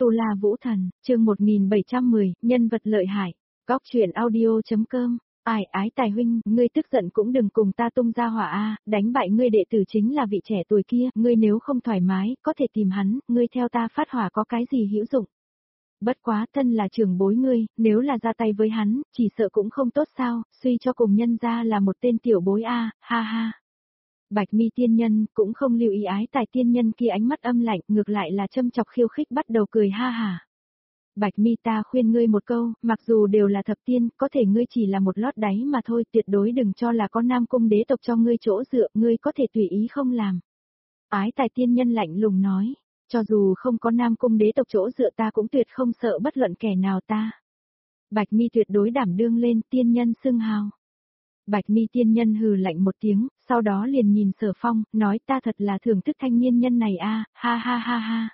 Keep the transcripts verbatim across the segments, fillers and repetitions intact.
Tu La Vũ Thần, chương một nghìn bảy trăm mười, nhân vật lợi hại. Góc truyện audio.com. Ai ái tài huynh, ngươi tức giận cũng đừng cùng ta tung ra hỏa a, đánh bại ngươi đệ tử chính là vị trẻ tuổi kia, ngươi nếu không thoải mái, có thể tìm hắn, ngươi theo ta phát hỏa có cái gì hữu dụng. Bất quá thân là trưởng bối ngươi, nếu là ra tay với hắn, chỉ sợ cũng không tốt sao, suy cho cùng nhân ra là một tên tiểu bối a, ha ha. Bạch Mi tiên nhân cũng không lưu ý ái tài tiên nhân kia ánh mắt âm lạnh, ngược lại là châm chọc khiêu khích bắt đầu cười ha hả. Bạch Mi ta khuyên ngươi một câu, mặc dù đều là thập tiên, có thể ngươi chỉ là một lót đáy mà thôi, tuyệt đối đừng cho là có Nam Cung đế tộc cho ngươi chỗ dựa, ngươi có thể tùy ý không làm. Ái tài tiên nhân lạnh lùng nói, cho dù không có Nam Cung đế tộc chỗ dựa ta cũng tuyệt không sợ bất luận kẻ nào ta. Bạch Mi tuyệt đối đảm đương lên tiên nhân xưng hào. Bạch Mi tiên nhân hừ lạnh một tiếng, sau đó liền nhìn Sở Phong, nói ta thật là thưởng thức thanh niên nhân này a, ha ha ha ha.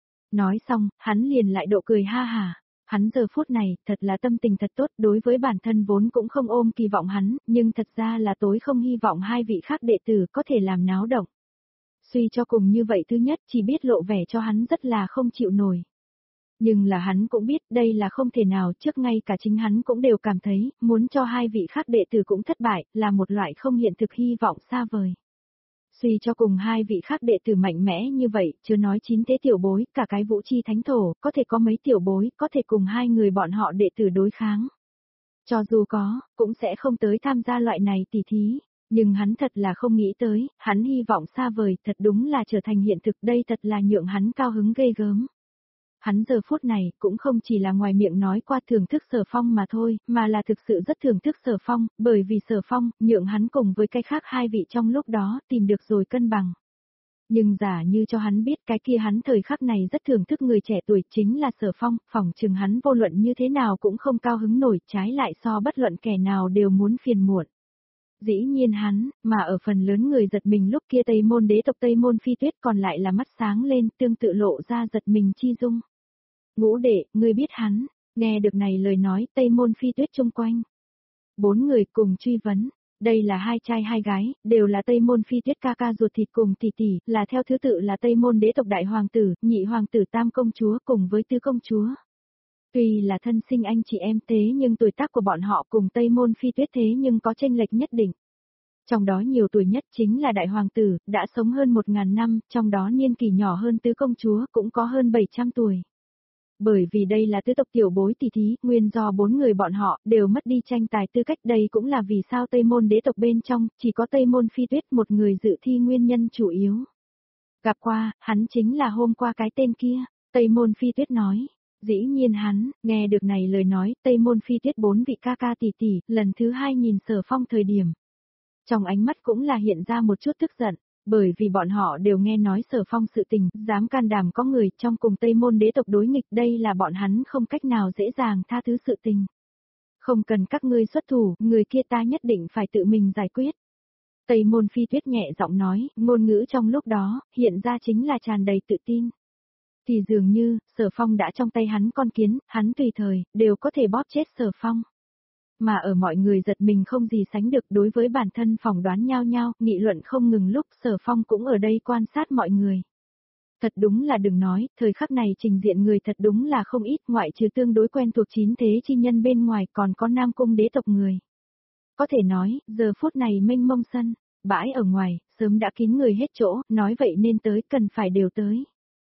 Nói xong, hắn liền lại độ cười ha hả. Hắn giờ phút này, thật là tâm tình thật tốt, đối với bản thân vốn cũng không ôm kỳ vọng hắn, nhưng thật ra là tối không hy vọng hai vị khác đệ tử có thể làm náo động. Suy cho cùng như vậy thứ nhất chỉ biết lộ vẻ cho hắn rất là không chịu nổi. Nhưng là hắn cũng biết đây là không thể nào, trước ngay cả chính hắn cũng đều cảm thấy, muốn cho hai vị khác đệ tử cũng thất bại, là một loại không hiện thực hy vọng xa vời. Suy cho cùng hai vị khác đệ tử mạnh mẽ như vậy, chưa nói chín thế tiểu bối, cả cái vũ chi thánh thổ, có thể có mấy tiểu bối, có thể cùng hai người bọn họ đệ tử đối kháng. Cho dù có, cũng sẽ không tới tham gia loại này tỉ thí. Nhưng hắn thật là không nghĩ tới, hắn hy vọng xa vời, thật đúng là trở thành hiện thực, đây thật là nhượng hắn cao hứng ghê gớm. Hắn giờ phút này, cũng không chỉ là ngoài miệng nói qua thưởng thức Sở Phong mà thôi, mà là thực sự rất thưởng thức Sở Phong, bởi vì Sở Phong, nhượng hắn cùng với cái khác hai vị trong lúc đó, tìm được rồi cân bằng. Nhưng giả như cho hắn biết cái kia hắn thời khắc này rất thưởng thức người trẻ tuổi chính là Sở Phong, phỏng chừng hắn vô luận như thế nào cũng không cao hứng nổi, trái lại so bất luận kẻ nào đều muốn phiền muộn. Dĩ nhiên hắn, mà ở phần lớn người giật mình lúc kia Tây Môn đế tộc Tây Môn Phi Tuyết còn lại là mắt sáng lên, tương tự lộ ra giật mình chi dung. Ngũ đệ, ngươi biết hắn, nghe được này lời nói Tây Môn Phi Tuyết chung quanh. Bốn người cùng truy vấn, đây là hai trai hai gái, đều là Tây Môn Phi Tuyết ca ca ruột thịt cùng tỷ tỷ, là theo thứ tự là Tây Môn đế tộc đại hoàng tử, nhị hoàng tử tam công chúa cùng với tứ công chúa. Tuy là thân sinh anh chị em thế nhưng tuổi tác của bọn họ cùng Tây Môn Phi Tuyết thế nhưng có chênh lệch nhất định. Trong đó nhiều tuổi nhất chính là đại hoàng tử, đã sống hơn một ngàn năm, trong đó niên kỷ nhỏ hơn tứ công chúa cũng có hơn bảy trăm tuổi. Bởi vì đây là tứ tộc tiểu bối tỷ thí, nguyên do bốn người bọn họ đều mất đi tranh tài tư cách, đây cũng là vì sao Tây Môn đế tộc bên trong, chỉ có Tây Môn Phi Tuyết một người dự thi nguyên nhân chủ yếu. Gặp qua, hắn chính là hôm qua cái tên kia, Tây Môn Phi Tuyết nói. Dĩ nhiên hắn, nghe được này lời nói, Tây Môn Phi Tuyết bốn vị ca ca tỷ tỷ, lần thứ hai nhìn Sở Phong thời điểm. Trong ánh mắt cũng là hiện ra một chút tức giận, bởi vì bọn họ đều nghe nói Sở Phong sự tình, dám can đảm có người trong cùng Tây Môn đế tộc đối nghịch, đây là bọn hắn không cách nào dễ dàng tha thứ sự tình. Không cần các ngươi xuất thủ, người kia ta nhất định phải tự mình giải quyết. Tây Môn Phi Tuyết nhẹ giọng nói, ngôn ngữ trong lúc đó, hiện ra chính là tràn đầy tự tin. Thì dường như, Sở Phong đã trong tay hắn con kiến, hắn tùy thời, đều có thể bóp chết Sở Phong. Mà ở mọi người giật mình không gì sánh được đối với bản thân phỏng đoán nhau nhau, nghị luận không ngừng lúc Sở Phong cũng ở đây quan sát mọi người. Thật đúng là đừng nói, thời khắc này trình diện người thật đúng là không ít, ngoại trừ tương đối quen thuộc chín thế chi nhân bên ngoài còn có Nam Cung đế tộc người. Có thể nói, giờ phút này mênh mông sân, bãi ở ngoài, sớm đã kín người hết chỗ, nói vậy nên tới cần phải đều tới.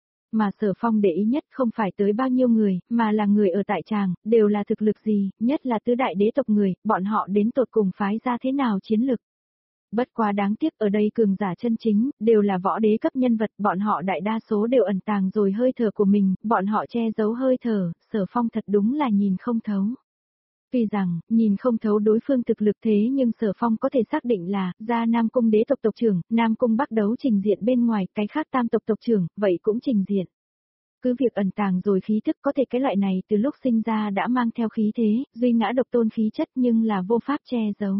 Mà Sở Phong để ý nhất không phải tới bao nhiêu người, mà là người ở tại tràng, đều là thực lực gì, nhất là tứ đại đế tộc người, bọn họ đến tột cùng phái ra thế nào chiến lực. Bất quá đáng tiếc ở đây cường giả chân chính, đều là võ đế cấp nhân vật, bọn họ đại đa số đều ẩn tàng rồi hơi thở của mình, bọn họ che giấu hơi thở, Sở Phong thật đúng là nhìn không thấu. Tuy rằng, nhìn không thấu đối phương thực lực thế nhưng Sở Phong có thể xác định là, ra Nam Cung đế tộc tộc trưởng, Nam Cung Bắc đấu trình diện bên ngoài, cái khác tam tộc tộc trưởng, vậy cũng trình diện. Cứ việc ẩn tàng rồi khí thức có thể cái loại này từ lúc sinh ra đã mang theo khí thế, duy ngã độc tôn khí chất nhưng là vô pháp che giấu.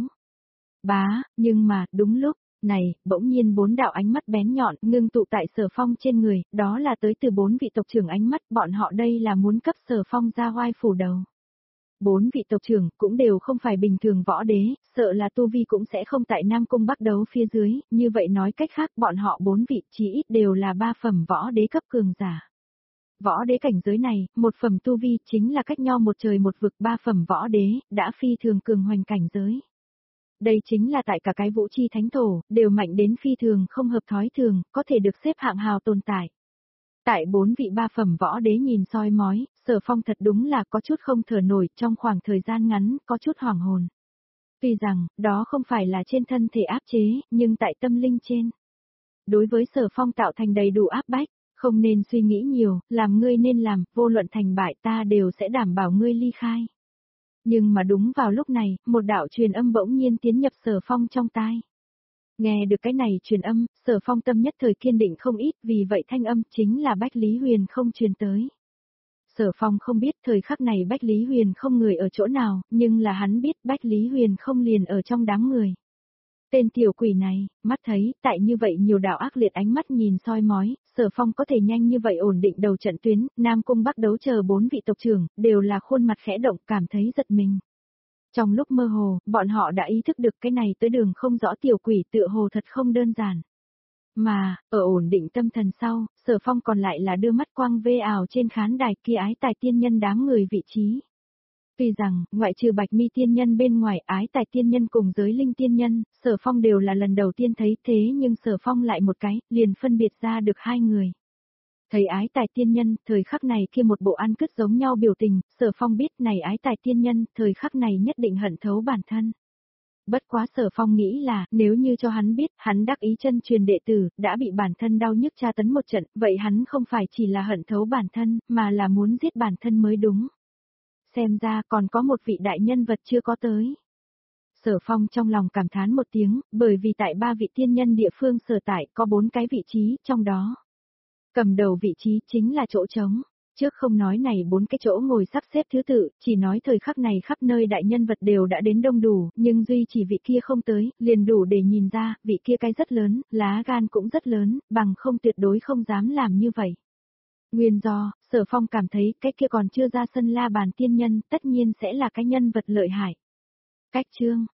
Bá, nhưng mà, đúng lúc, này, bỗng nhiên bốn đạo ánh mắt bén nhọn ngưng tụ tại Sở Phong trên người, đó là tới từ bốn vị tộc trưởng ánh mắt, bọn họ đây là muốn cấp Sở Phong ra oai phủ đầu. Bốn vị tộc trưởng cũng đều không phải bình thường võ đế, sợ là tu vi cũng sẽ không tại Nam Cung Bắc đấu phía dưới, như vậy nói cách khác bọn họ bốn vị chỉ ít đều là ba phẩm võ đế cấp cường giả. Võ đế cảnh giới này, một phẩm tu vi chính là cách nhau một trời một vực, ba phẩm võ đế, đã phi thường cường hoành cảnh giới. Đây chính là tại cả cái vũ chi thánh thổ, đều mạnh đến phi thường không hợp thói thường, có thể được xếp hạng hào tồn tại. Tại bốn vị ba phẩm võ đế nhìn soi mói, Sở Phong thật đúng là có chút không thở nổi, trong khoảng thời gian ngắn, có chút hoảng hồn. Tuy rằng, đó không phải là trên thân thể áp chế, nhưng tại tâm linh trên. Đối với Sở Phong tạo thành đầy đủ áp bách, không nên suy nghĩ nhiều, làm ngươi nên làm, vô luận thành bại ta đều sẽ đảm bảo ngươi ly khai. Nhưng mà đúng vào lúc này, một đạo truyền âm bỗng nhiên tiến nhập Sở Phong trong tai. Nghe được cái này truyền âm, Sở Phong tâm nhất thời kiên định không ít, vì vậy thanh âm chính là Bách Lý Huyền không truyền tới. Sở Phong không biết thời khắc này Bách Lý Huyền không người ở chỗ nào, nhưng là hắn biết Bách Lý Huyền không liền ở trong đám người. Tên tiểu quỷ này, mắt thấy, tại như vậy nhiều đạo ác liệt ánh mắt nhìn soi mói, Sở Phong có thể nhanh như vậy ổn định đầu trận tuyến, Nam Cung Bắc đấu chờ bốn vị tộc trưởng, đều là khuôn mặt khẽ động, cảm thấy giật mình. Trong lúc mơ hồ, bọn họ đã ý thức được cái này tới đường không rõ tiểu quỷ tựa hồ thật không đơn giản. Mà, ở ổn định tâm thần sau, Sở Phong còn lại là đưa mắt quang vê ảo trên khán đài kia ái tài tiên nhân đám người vị trí. Tuy rằng, ngoại trừ Bạch Mi tiên nhân bên ngoài ái tài tiên nhân cùng giới linh tiên nhân, Sở Phong đều là lần đầu tiên thấy thế nhưng Sở Phong lại một cái, liền phân biệt ra được hai người. Thấy ái tài tiên nhân, thời khắc này kia một bộ ăn cứt giống nhau biểu tình, Sở Phong biết này ái tài tiên nhân, thời khắc này nhất định hận thấu bản thân. Bất quá Sở Phong nghĩ là, nếu như cho hắn biết, hắn đắc ý chân truyền đệ tử, đã bị bản thân đau nhức tra tấn một trận, vậy hắn không phải chỉ là hận thấu bản thân, mà là muốn giết bản thân mới đúng. Xem ra còn có một vị đại nhân vật chưa có tới. Sở Phong trong lòng cảm thán một tiếng, bởi vì tại ba vị tiên nhân địa phương sở tại có bốn cái vị trí, trong đó. Cầm đầu vị trí chính là chỗ trống. Trước không nói này bốn cái chỗ ngồi sắp xếp thứ tự, chỉ nói thời khắc này khắp nơi đại nhân vật đều đã đến đông đủ, nhưng duy chỉ vị kia không tới, liền đủ để nhìn ra, vị kia cái rất lớn, lá gan cũng rất lớn, bằng không tuyệt đối không dám làm như vậy. Nguyên do, Sở Phong cảm thấy cái kia còn chưa ra sân la bàn tiên nhân, tất nhiên sẽ là cái nhân vật lợi hại. Cách chương